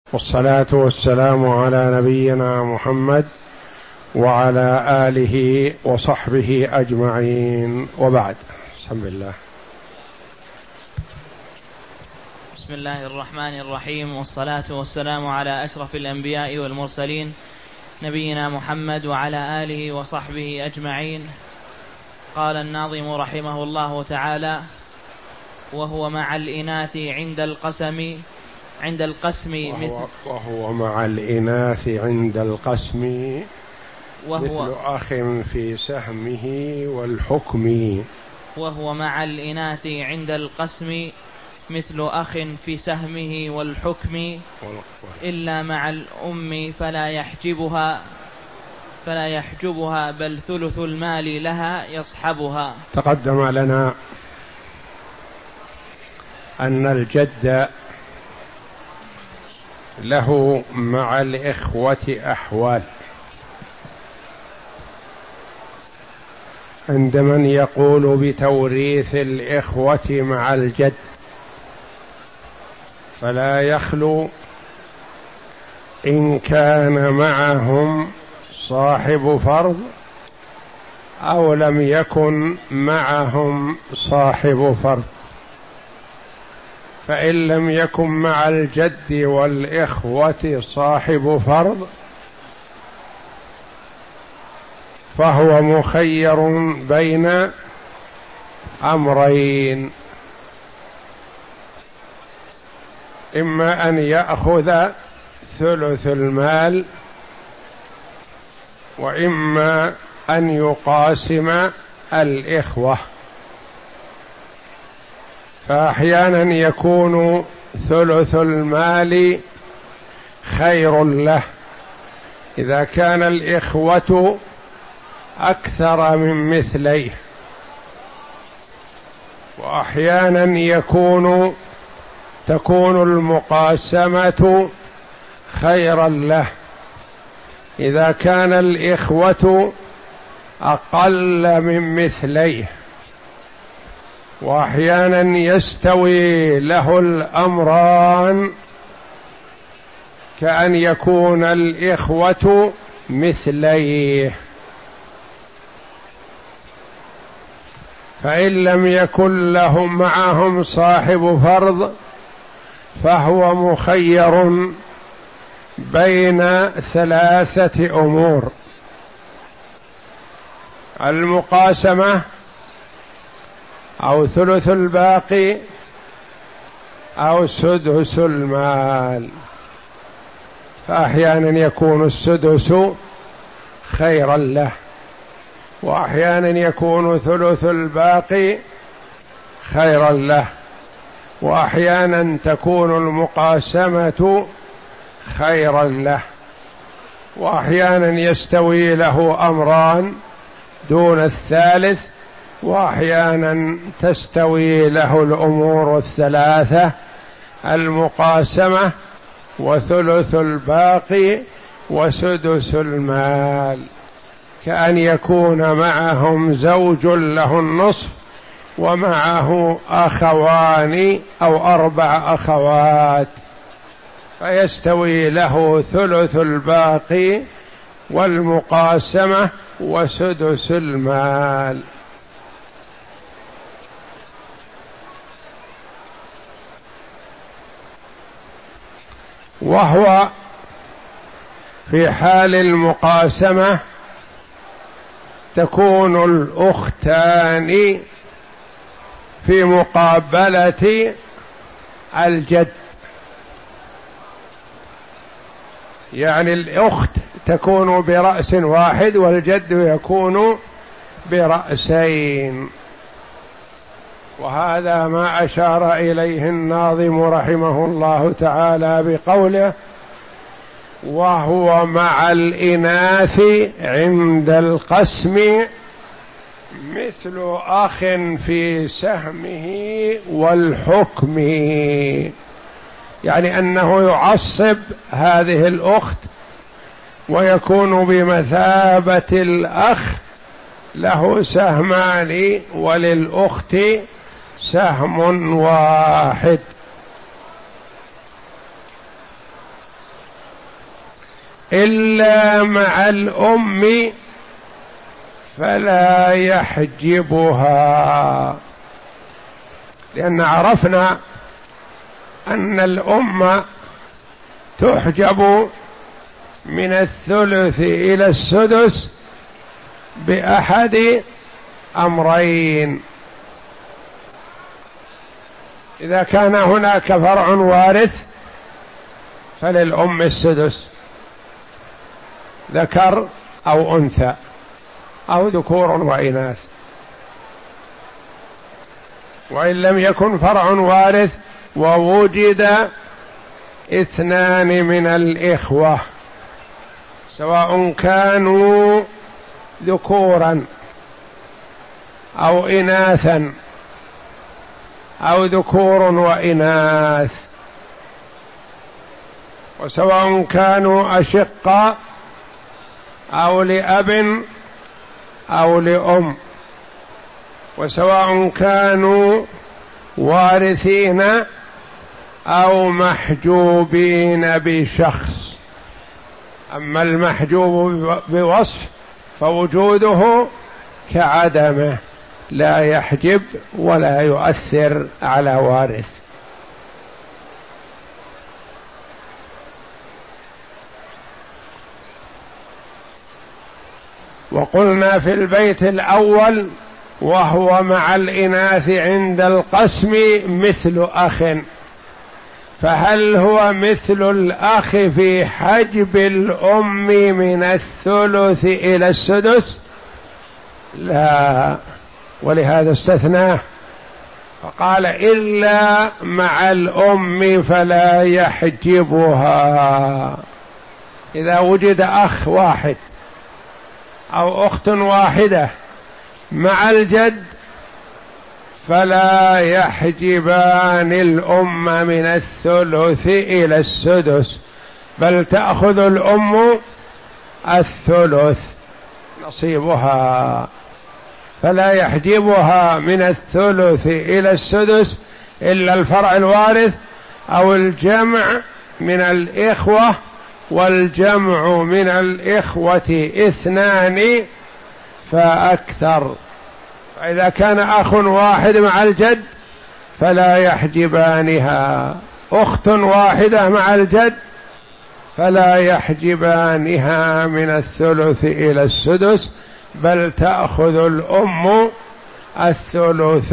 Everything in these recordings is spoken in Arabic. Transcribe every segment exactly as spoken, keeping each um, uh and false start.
والصلاة والسلام على نبينا محمد وعلى آله وصحبه أجمعين، وبعد. بسم الله. بسم الله الرحمن الرحيم، والصلاة والسلام على أشرف الأنبياء والمرسلين نبينا محمد وعلى آله وصحبه أجمعين. قال الناظم رحمه الله تعالى: وهو مع الإناث عند القسم عند القسم وهو, مثل وهو مع الإناث عند القسم وهو مثل أخ في سهمه والحكم وهو مع الإناث عند القسم مثل أخ في سهمه والحكم، إلا مع الأم فلا يحجبها فلا يحجبها بل ثلث المال لها يصحبها. تقدم لنا أن الجد له مع الإخوة أحوال. عند من يقول بتوريث الإخوة مع الجد فلا يخلو إن كان معهم صاحب فرض أو لم يكن معهم صاحب فرض. فإن لم يكن مع الجد والإخوة صاحب فرض فهو مخير بين أمرين: إما أن يأخذ ثلث المال، وإما أن يقاسم الإخوة. فأحيانا يكون ثلث المال خير له إذا كان الإخوة أكثر من مثليه، وأحيانا يكون تكون المقاسمة خيرا له إذا كان الإخوة أقل من مثليه، وأحيانا يستوي له الأمران كأن يكون الإخوة مثليه. فإن لم يكن لهم معهم صاحب فرض فهو مخير بين ثلاثة أمور: المقاسمة أو ثلث الباقي أو سدس المال. فأحيانا يكون السدس خيرا له، وأحيانا يكون ثلث الباقي خيرا له، وأحيانا تكون المقاسمة خيرا له، وأحيانا يستوي له أمران دون الثالث، وأحيانا تستوي له الأمور الثلاثة: المقاسمة وثلث الباقي وسدس المال. كأن يكون معهم زوج له النصف ومعه أخوان أو أربع أخوات، فيستوي له ثلث الباقي والمقاسمة وسدس المال. وهو في حال المقاسمة تكون الأختان في مقابلة الجد، يعني الأخت تكون برأس واحد والجد يكون برأسين. وهذا ما أشار إليه الناظم رحمه الله تعالى بقوله: وهو مع الإناث عند القسم مثل أخ في سهمه والحكم، يعني أنه يعصب هذه الأخت ويكون بمثابة الأخ، له سهمان وللأخت سهم واحد. إلا مع الأم فلا يحجبها، لأن عرفنا أن الأم تحجب من الثلث إلى السدس بأحد أمرين: إذا كان هناك فرع وارث فللأم السدس، ذكر أو أنثى أو ذكور وإناث. وإن لم يكن فرع وارث ووجد اثنان من الإخوة سواء كانوا ذكورا أو إناثا أو ذكور وإناث، وسواء كانوا أشقاء أو لأب أو لأم، وسواء كانوا وارثين أو محجوبين بشخص. أما المحجوب بوصف فوجوده كعدمه، لا يحجب ولا يؤثر على وارث. وقلنا في البيت الأول: وهو مع الإناث عند القسم مثل أخ، فهل هو مثل الأخ في حجب الأم من الثلث إلى السدس؟ لا، ولهذا استثناه فقال: إلا مع الأم فلا يحجبها. إذا وجد أخ واحد أو أخت واحدة مع الجد فلا يحجبان الأم من الثلث إلى السدس، بل تأخذ الأم الثلث نصيبها، فلا يحجبها من الثلث إلى السدس إلا الفرع الوارث أو الجمع من الإخوة، والجمع من الإخوة اثنان فأكثر. فإذا كان أخ واحد مع الجد فلا يحجبانها، أخت واحدة مع الجد فلا يحجبانها من الثلث إلى السدس، بل تأخذ الأم الثلث.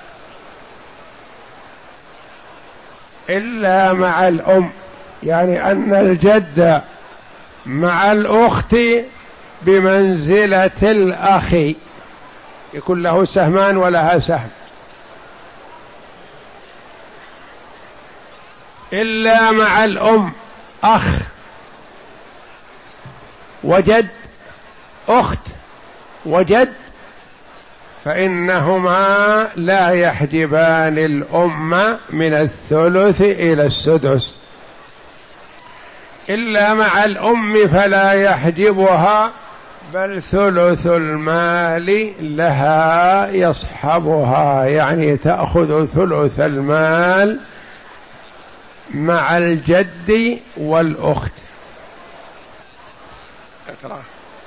إلا مع الأم، يعني أن الجد مع الأخت بمنزلة الأخ، يكون له سهمان ولها سهم. إلا مع الأم أخ وجد، أخت وجد، فإنهما لا يحجبان الأم من الثلث إلى السدس. إلا مع الأم فلا يحجبها، بل ثلث المال لها يصحبها، يعني تأخذ ثلث المال مع الجد والأخت. اقرأ.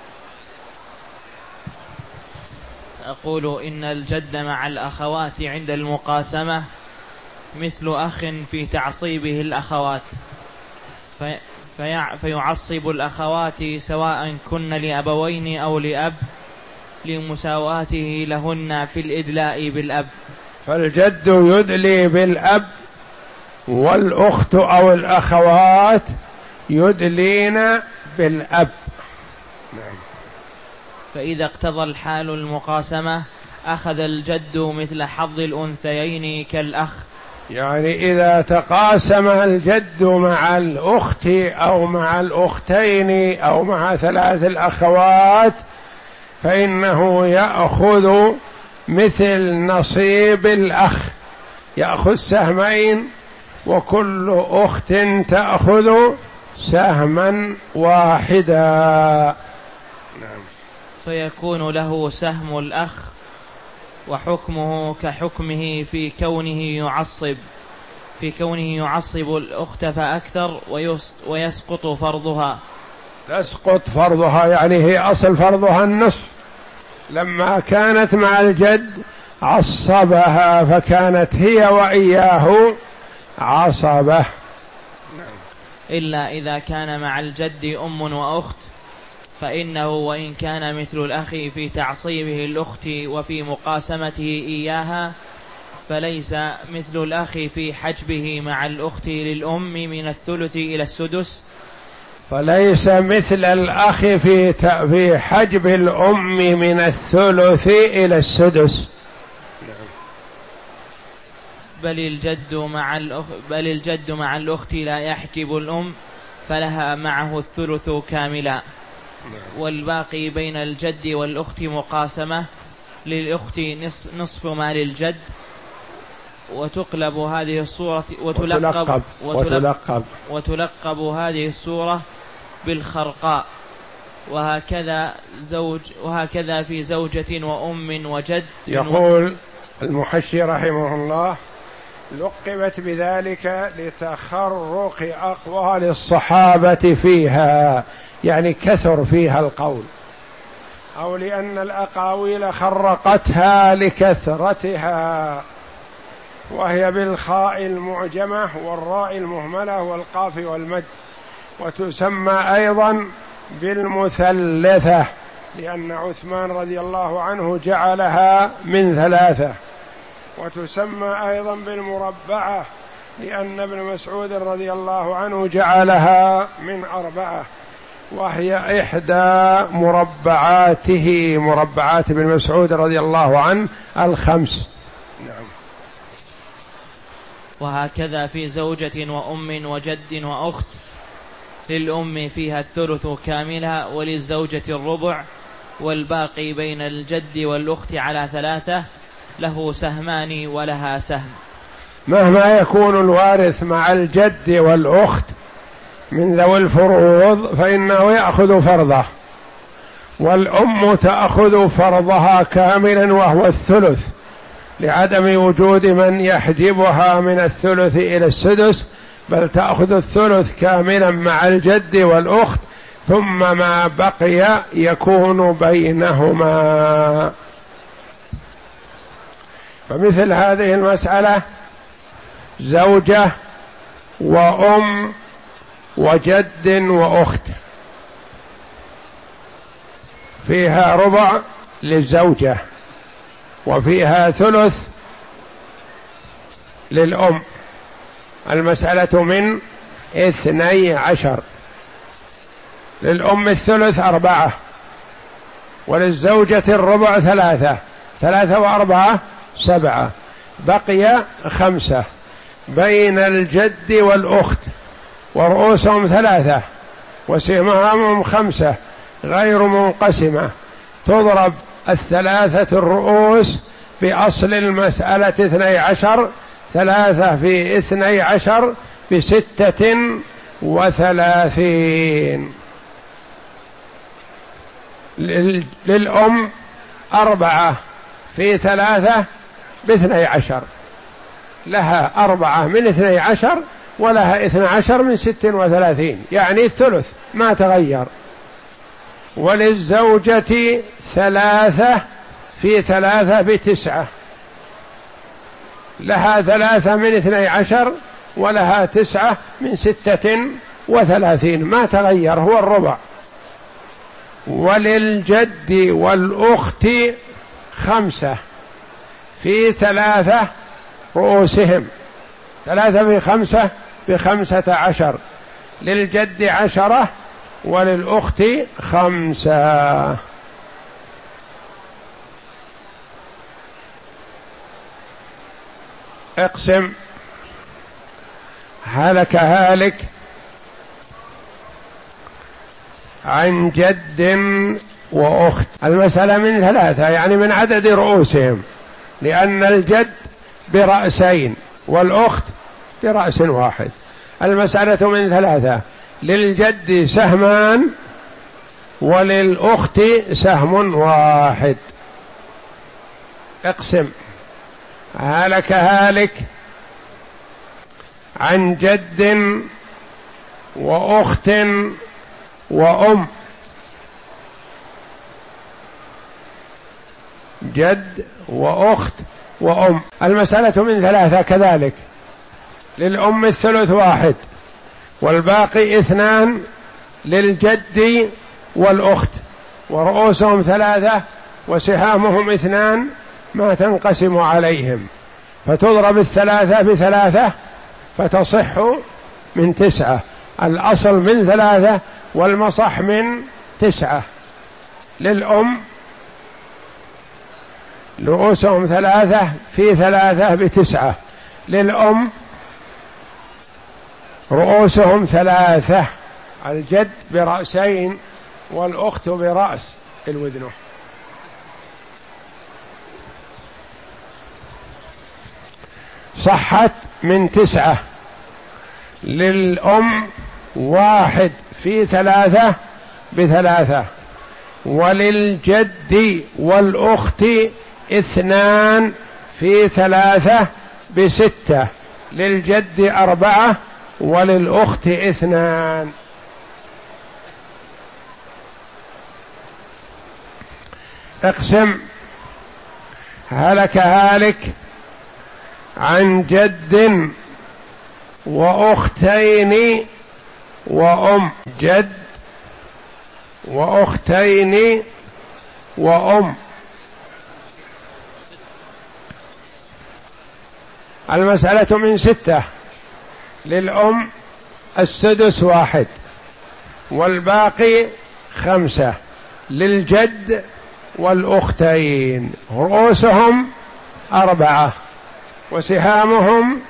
أقول: إن الجد مع الأخوات عند المقاسمة مثل أخ في تعصيبه الأخوات، في في فيعصب الأخوات سواء كن لأبوين أو لأب لمساواته لهن في الإدلاء بالأب. فالجد يدلي بالأب، والأخت أو الأخوات يدلين بالأب. نعم. فإذا اقتضى الحال المقاسمة أخذ الجد مثل حظ الأنثيين كالأخ، يعني إذا تقاسم الجد مع الأخت أو مع الأختين أو مع ثلاث الأخوات فإنه يأخذ مثل نصيب الأخ، يأخذ سهمين، وكل أخت تأخذ سهما واحدا. نعم. فيكون له سهم الأخ، وحكمه كحكمه في كونه يعصب في كونه يعصب الأخت فأكثر ويسقط فرضها، تسقط فرضها، يعني هي أصل فرضها النصف، لما كانت مع الجد عصبها فكانت هي وإياه عصبة. إلا إذا كان مع الجد أم وأخت، فإنه وإن كان مثل الأخ في تعصيبه الأخت وفي مقاسمته إياها، فليس مثل الأخ في حجبه مع الأخت للأم من الثلث إلى السدس. فليس مثل الأخ في في حجب الأم من الثلث إلى السدس. بل الجد مع الأخ بل الجد مع الأخت لا يحجب الأم، فلها معه الثلث كاملا، والباقي بين الجد والأخت مقاسمة، للأخت نصف ما للجد. وتقلب هذه الصورة وتلقب وتلقب, وتلقب هذه الصورة بالخرقاء. وهكذا زوج وهكذا في زوجة وأم وجد. يقول المحشي رحمه الله: لقبت بذلك لتخرق أقوال الصحابة فيها، يعني كثر فيها القول، أو لأن الأقاويل خرقتها لكثرتها، وهي بالخاء المعجمة والراء المهملة والقاف والمد. وتسمى أيضا بالمثلثة، لأن عثمان رضي الله عنه جعلها من ثلاثة. وتسمى أيضا بالمربعة، لأن ابن مسعود رضي الله عنه جعلها من أربعة، وهي إحدى مربعاته، مربعات ابن مسعود رضي الله عنه الخمس. نعم. وهكذا في زوجة وأم وجد وأخت، للأم فيها الثلث كاملة، وللزوجة الربع، والباقي بين الجد والأخت على ثلاثة، له سهمان ولها سهم. مهما يكون الوارث مع الجد والأخت من ذوي الفروض فإنه يأخذ فرضه، والأم تأخذ فرضها كاملا وهو الثلث، لعدم وجود من يحجبها من الثلث إلى السدس، بل تأخذ الثلث كاملا مع الجد والأخت، ثم ما بقي يكون بينهما. فمثل هذه المسألة زوجة وأم وجد وأخت، فيها ربع للزوجة وفيها ثلث للأم، المسألة من اثني عشر، للأم الثلث أربعة، وللزوجة الربع ثلاثة، ثلاثة وأربعة سبعة، بقي خمسة بين الجد والأخت، ورؤوسهم ثلاثة وسهامهم خمسة غير منقسمة، تضرب الثلاثة الرؤوس بأصل المسألة اثني عشر، ثلاثة في اثني عشر بستة وثلاثين. للأم أربعة في ثلاثة باثني عشر، لها أربعة من اثني عشر ولها اثني عشر من ست وثلاثين، يعني الثلث ما تغير. وللزوجة ثلاثة في ثلاثة بتسعة، لها ثلاثة من اثني عشر ولها تسعة من ستة وثلاثين، ما تغير، هو الربع. وللجد والأخت خمسة في ثلاثة رؤوسهم، ثلاثة في خمسة بخمسة عشر، للجد عشرة وللأخت خمسة. اقسم. هلك هالك عن جد وأخت، المسألة من ثلاثة، يعني من عدد رؤوسهم، لأن الجد برأسين والأخت برأس واحد. المسألة من ثلاثة، للجد سهمان وللأخت سهم واحد. اقسم. هلك هالك عن جد وأخت وأم، جد وأخت وأم. المسألة من ثلاثة كذلك. للأم الثلث واحد، والباقي اثنان للجد والأخت، ورؤوسهم ثلاثة وسهامهم اثنان ما تنقسم عليهم، فتضرب الثلاثة بثلاثة فتصح من تسعة. الأصل من ثلاثة والمصح من تسعة. للأم رؤوسهم ثلاثة في ثلاثة بتسعة. للأم رؤوسهم ثلاثة، الجد برأسين والأخت برأس الوذن. صحت من تسعة. للأم واحد في ثلاثة بثلاثة، وللجد والأخت اثنان في ثلاثة بستة، للجد أربعة وللأخت اثنان. اقسم. هلك هالك عن جد وأختين وأم، جد وأختين وأم. المسألة من ستة. للأم السدس واحد، والباقي خمسة. للجد والأختين رؤوسهم أربعة وسهامهم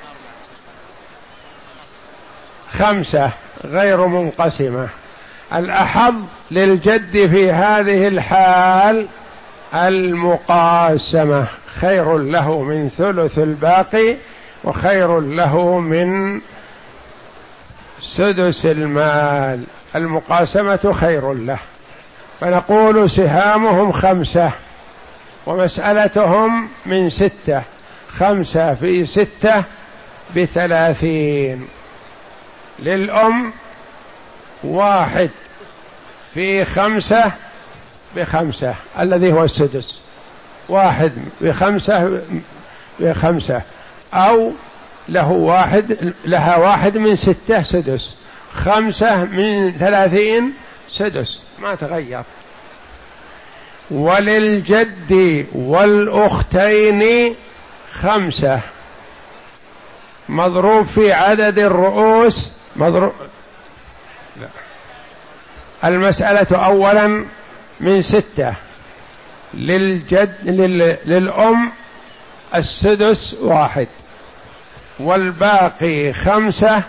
خمسة غير منقسمة. الأحظ للجد في هذه الحال المقاسمة، خير له من ثلث الباقي وخير له من سدس المال. المقاسمة خير له. فنقول سهامهم خمسة ومسألتهم من ستة، خمسة في ستة بثلاثين. للأم واحد في خمسة بخمسة الذي هو السدس، واحد بخمسة بخمسة، أو له واحد، لها واحد من ستة سدس، خمسة من ثلاثين سدس ما تغير. وللجد والأختين خمسة مضروب في عدد الرؤوس مضروب. لا. المسألة أولا من ستة. للجد لل... للأم السدس واحد، والباقي خمسة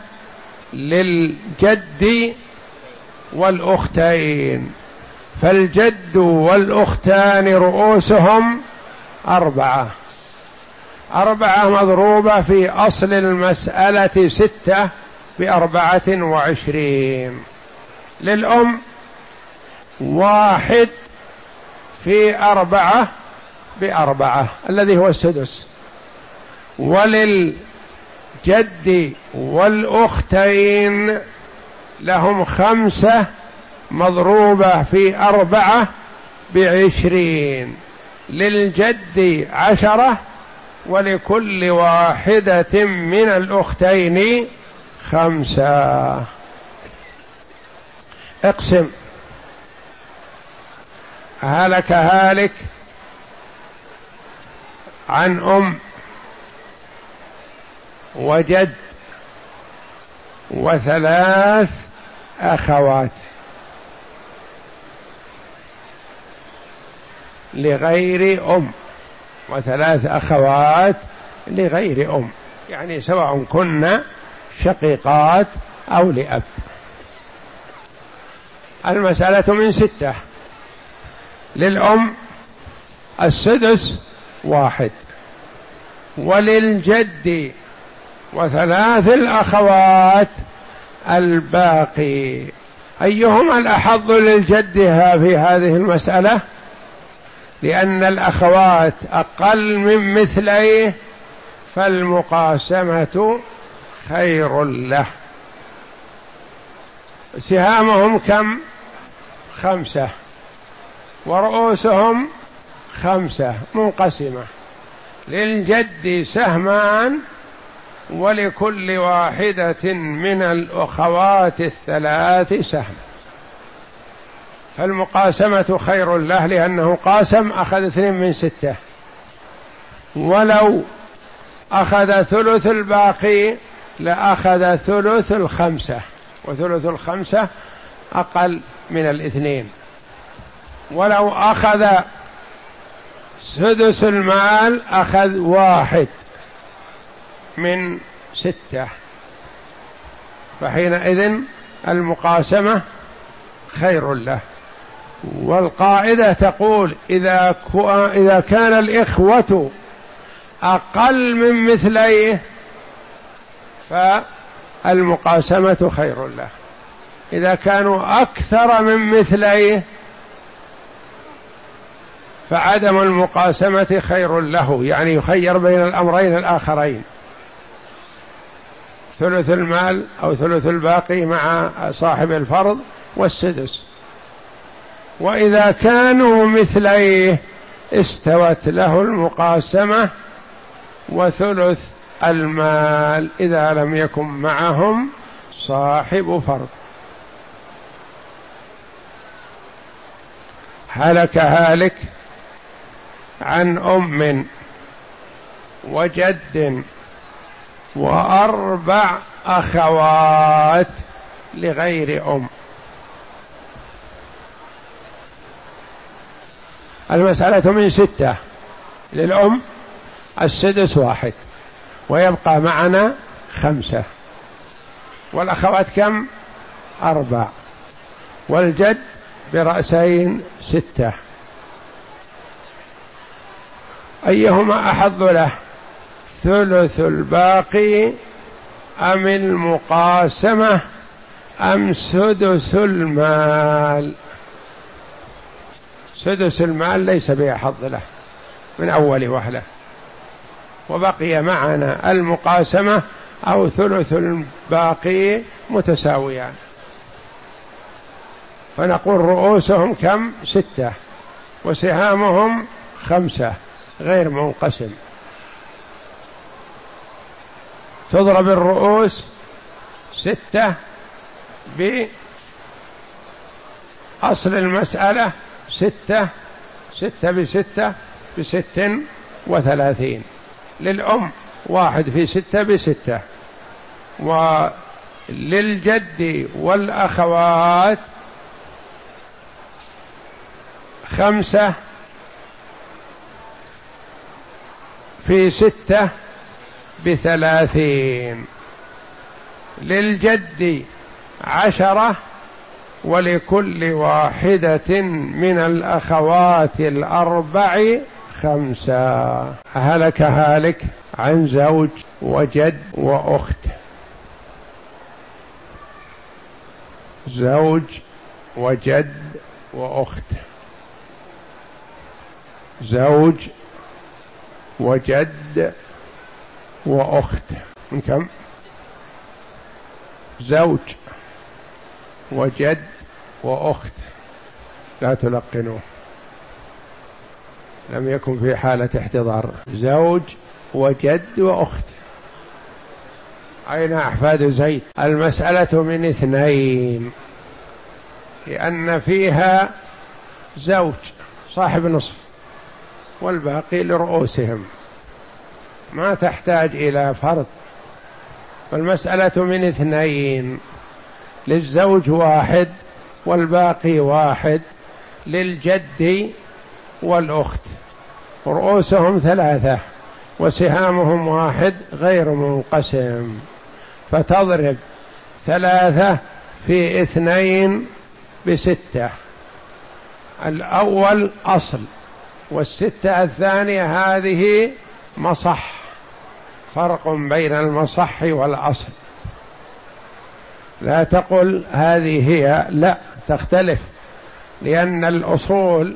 للجد والأختين. فالجد والأختان رؤوسهم أربعة، أربعة مضروبة في أصل المسألة ستة بأربعة وعشرين. للأم واحد في أربعة بأربعة الذي هو السدس. وللجد والأختين لهم خمسة مضروبة في أربعة بعشرين. للجد عشرة ولكل واحدة من الأختين خمسة. اقسم. هلك هالك عن أم وجد وثلاث أخوات لغير أم، وثلاث أخوات لغير أم، يعني سواء كن شقيقات أو لأب. المسألة من ستة. للأم السدس واحد، وللجد وثلاث الأخوات الباقي. أيهما الأحظ للجد في هذه المسألة؟ لأن الأخوات أقل من مثليه فالمقاسمة خير له. سهامهم كم؟ خمسة ورؤوسهم خمسة منقسمة، للجد سهمان ولكل واحدة من الأخوات الثلاث سهم. فالمقاسمة خير له لأنه قاسم أخذ اثنين من ستة، ولو أخذ ثلث الباقي لأخذ ثلث الخمسة، وثلث الخمسة أقل من الاثنين. ولو أخذ سدس المال أخذ واحد من ستة، فحينئذ المقاسمة خير له. والقاعدة تقول إذا إذا كان الإخوة أقل من مثليه فالمقاسمة خير له، إذا كانوا أكثر من مثليه فعدم المقاسمة خير له، يعني يخير بين الأمرين الآخرين، ثلث المال أو ثلث الباقي مع صاحب الفرض والسدس. وإذا كانوا مثليه استوت له المقاسمة وثلث المال إذا لم يكن معهم صاحب فرض. هلك هالك عن أم وجد وأربع أخوات لغير أم. المسألة من ستة، للأم السدس واحد ويبقى معنا خمسة، والأخوات كم؟ أربع، والجد برأسين ستة. أيهما أحظ له، ثلث الباقي أم المقاسمة أم سدس المال؟ سدس المال ليس بأحظ له من أول وهلة، وبقي معنا المقاسمة أو ثلث الباقي متساويان، فنقول رؤوسهم كم؟ ستة، وسهامهم خمسة غير منقسم. تضرب الرؤوس ستة بأصل المسألة ستة، ستة بستة بست وثلاثين. للأم واحد في ستة بستة، وللجد والأخوات خمسة في ستة بثلاثين، للجد عشرة ولكل واحدة من الأخوات الأربع خمسة. هلك هالك عن زوج وجد وأخت. زوج وجد وأخت، زوج وجد وأخت من كم؟ زوج وجد وأخت، لا تلقنوه، لم يكن في حالة احتضار. زوج وجد وأخت. أين أحفاد زيد؟ المسألة من اثنين، لأن فيها زوج صاحب نصف والباقي لرؤوسهم، ما تحتاج إلى فرض. فالمسألة من اثنين، للزوج واحد والباقي واحد، للجد والأخت رؤوسهم ثلاثة وسهامهم واحد غير منقسم، فتضرب ثلاثة في اثنين بستة. الأول أصل، والستة الثانية هذه مصح، فرق بين المصح والأصل. لا تقل هذه هي، لا، تختلف، لأن الأصول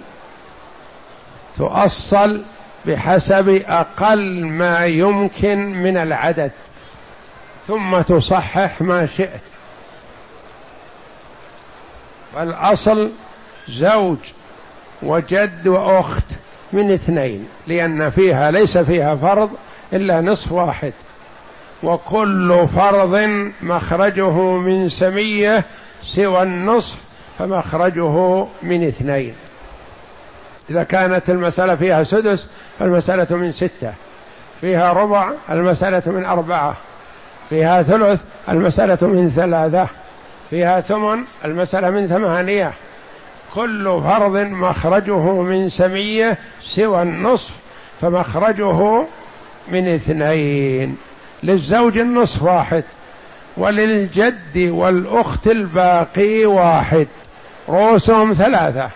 تؤصل بحسب أقل ما يمكن من العدد، ثم تصحح ما شئت. والأصل زوج وجد وأخت من اثنين، لأن فيها ليس فيها فرض إلا نصف واحد، وكل فرض مخرجه من سمية سوى النصف فمخرجه من اثنين. إذا كانت المسألة فيها سدس فالمسألة من ستة، فيها ربع المسألة من أربعة، فيها ثلث المسألة من ثلاثة، فيها ثمن المسألة من ثمانية. كل فرض مخرجه من سمية سوى النصف فمخرجه من اثنين. للزوج النصف واحد، وللجد والأخت الباقي واحد، رؤوسهم ثلاثة،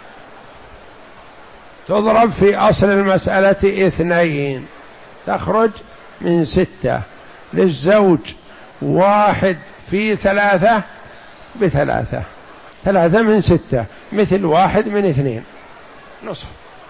تضرب في أصل المسألة اثنين تخرج من ستة. للزوج واحد في ثلاثة بثلاثة، ثلاثة من ستة مثل واحد من اثنين نصف.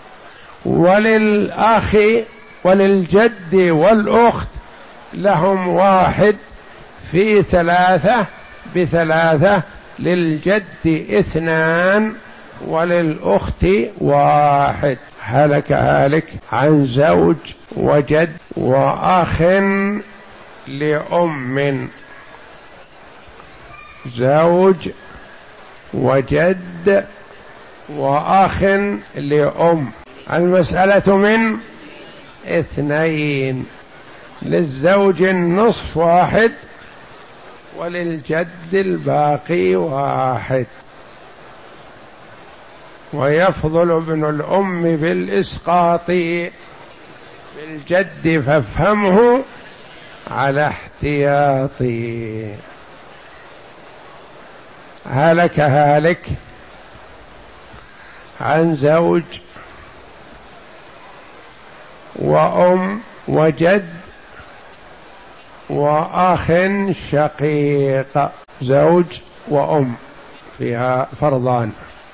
وللأخ وللجد والأخت لهم واحد في ثلاثة بثلاثة، للجد اثنان وللأخت واحد. هلك هالك عن زوج وجد وأخ لأم. زوج وجد وأخ لأم، المسألة من اثنين. للزوج النصف واحد، وللجد الباقي واحد. ويفضل ابن الأم بالإسقاط بالجد فافهمه على احتياطي. هلك هالك عن زوج وأم وجد وأخ شقيق. زوج وأم فيها فرضان،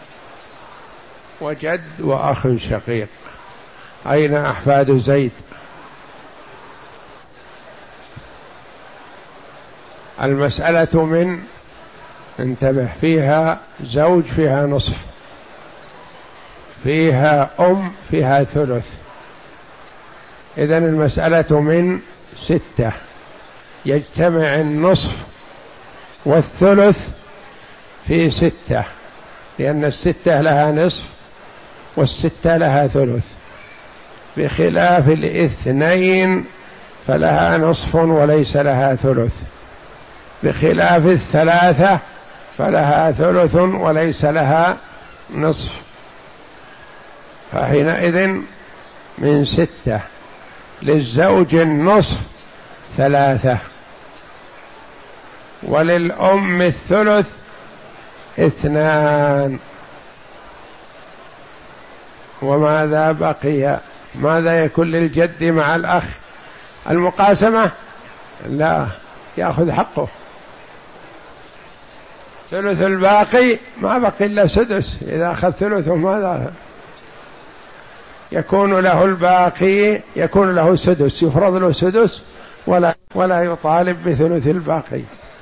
وجد وأخ شقيق. أين أحفاد زيد؟ المسألة من انتبه فيها زوج فيها نصف، فيها أم فيها ثلث، إذن المسألة من ستة، يجتمع النصف والثلث في ستة، لأن الستة لها نصف والستة لها ثلث، بخلاف الاثنين فلها نصف وليس لها ثلث، بخلاف الثلاثة فلها ثلث وليس لها نصف. فحينئذ من ستة. للزوج النصف ثلاثة، وللأم الثلث اثنان. وماذا بقي؟ ماذا يكون للجد مع الأخ؟ المقاسمة؟ لا، يأخذ حقه ثلث الباقي، ما بقي إلا سدس. إذا أخذ ثلثه ماذا يكون له؟ الباقي يكون له سدس، يفرض له سدس ولا ولا يطالب بثلث الباقي.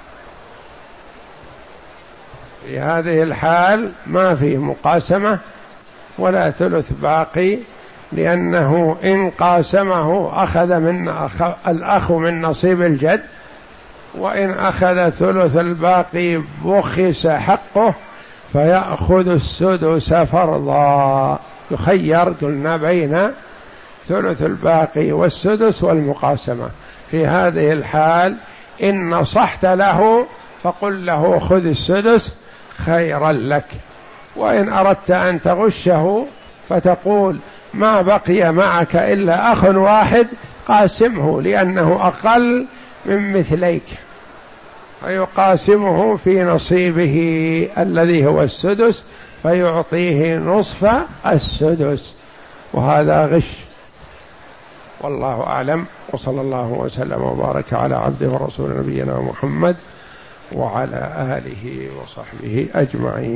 في هذه الحال ما في مقاسمة ولا ثلث باقي، لأنه إن قاسمه أخذ من أخ... الأخ من نصيب الجد، وإن أخذ ثلث الباقي بخس حقه فيأخذ السدس فرضا. يخير قلنا بين ثلث الباقي والسدس والمقاسمة. في هذه الحال إن نصحت له فقل له خذ السدس خيرا لك، وإن أردت أن تغشه فتقول ما بقي معك إلا أخ واحد قاسمه، لأنه أقل من مثليك، فيقاسمه في نصيبه الذي هو السدس فيعطيه نصف السدس، وهذا غش. والله أعلم، وصلى الله وسلم وبارك على عبده ورسول نبينا محمد وعلى آله وصحبه أجمعين.